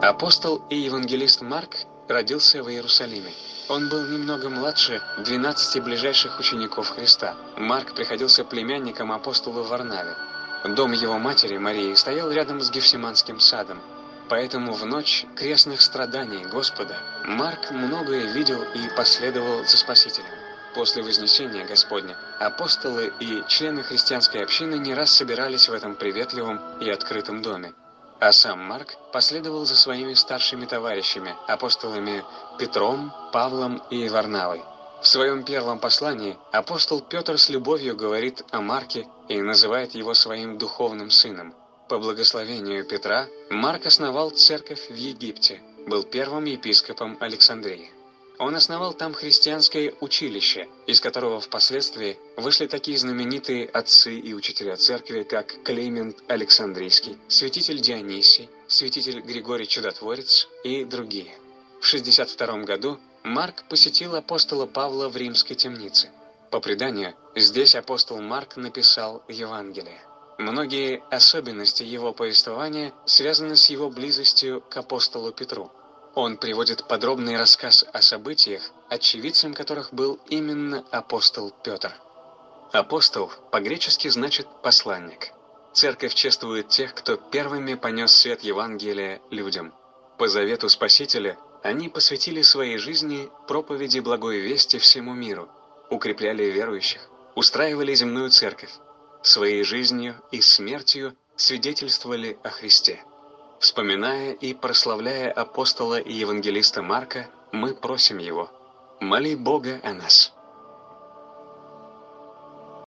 Апостол и евангелист Марк родился в Иерусалиме. Он был немного младше 12 ближайших учеников Христа. Марк приходился племянником апостола Варнаве. Дом его матери Марии стоял рядом с Гефсиманским садом. Поэтому в ночь крестных страданий Господа Марк многое видел и последовал за Спасителем. После Вознесения Господня апостолы и члены христианской общины не раз собирались в этом приветливом и открытом доме. А сам Марк последовал за своими старшими товарищами, апостолами Петром, Павлом и Варнавой. В своем первом послании апостол Петр с любовью говорит о Марке и называет его своим духовным сыном. По благословению Петра Марк основал церковь в Египте, был первым епископом Александрии. Он основал там христианское училище, из которого впоследствии вышли такие знаменитые отцы и учителя церкви, как Климент Александрийский, святитель Дионисий, святитель Григорий Чудотворец и другие. В 62 году Марк посетил апостола Павла в римской темнице. По преданию, здесь апостол Марк написал Евангелие. Многие особенности его повествования связаны с его близостью к апостолу Петру. Он приводит подробный рассказ о событиях, очевидцем которых был именно апостол Петр. Апостол по-гречески значит «посланник». Церковь чествует тех, кто первыми понес свет Евангелия людям. По завету Спасителя они посвятили своей жизни проповеди благой вести всему миру, укрепляли верующих, устраивали земную церковь, своей жизнью и смертью свидетельствовали о Христе. Вспоминая и прославляя апостола и евангелиста Марка, мы просим его: моли Бога о нас.